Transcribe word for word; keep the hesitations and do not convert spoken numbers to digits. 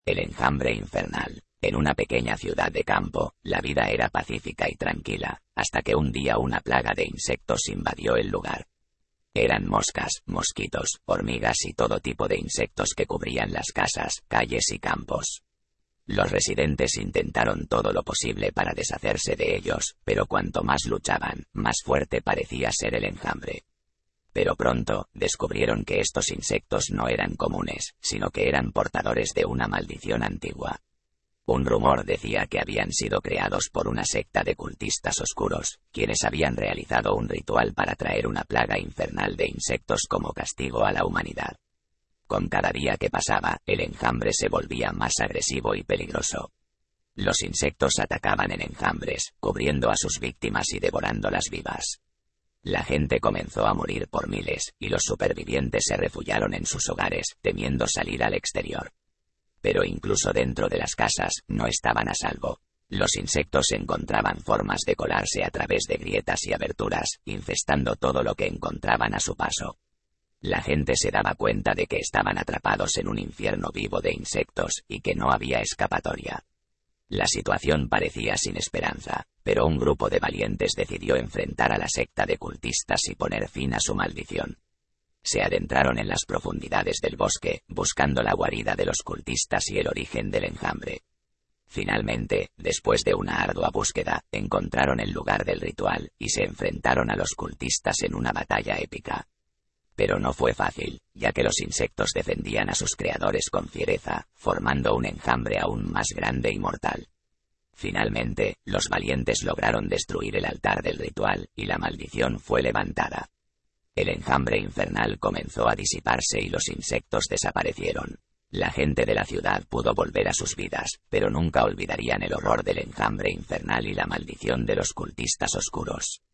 El enjambre infernal. En una pequeña ciudad de campo, la vida era pacífica y tranquila, hasta que un día una plaga de insectos invadió el lugar. Eran moscas, mosquitos, hormigas y todo tipo de insectos que cubrían las casas, calles y campos. Los residentes intentaron todo lo posible para deshacerse de ellos, pero cuanto más luchaban, más fuerte parecía ser el enjambre. Pero pronto, descubrieron que estos insectos no eran comunes, sino que eran portadores de una maldición antigua. Un rumor decía que habían sido creados por una secta de cultistas oscuros, quienes habían realizado un ritual para traer una plaga infernal de insectos como castigo a la humanidad. Con cada día que pasaba, el enjambre se volvía más agresivo y peligroso. Los insectos atacaban en enjambres, cubriendo a sus víctimas y devorándolas vivas. La gente comenzó a morir por miles, y los supervivientes se refugiaron en sus hogares, temiendo salir al exterior. Pero incluso dentro de las casas, no estaban a salvo. Los insectos encontraban formas de colarse a través de grietas y aberturas, infestando todo lo que encontraban a su paso. La gente se daba cuenta de que estaban atrapados en un infierno vivo de insectos, y que no había escapatoria. La situación parecía sin esperanza, pero un grupo de valientes decidió enfrentar a la secta de cultistas y poner fin a su maldición. Se adentraron en las profundidades del bosque, buscando la guarida de los cultistas y el origen del enjambre. Finalmente, después de una ardua búsqueda, encontraron el lugar del ritual, y se enfrentaron a los cultistas en una batalla épica. Pero no fue fácil, ya que los insectos defendían a sus creadores con fiereza, formando un enjambre aún más grande y mortal. Finalmente, los valientes lograron destruir el altar del ritual, y la maldición fue levantada. El enjambre infernal comenzó a disiparse y los insectos desaparecieron. La gente de la ciudad pudo volver a sus vidas, pero nunca olvidarían el horror del enjambre infernal y la maldición de los cultistas oscuros.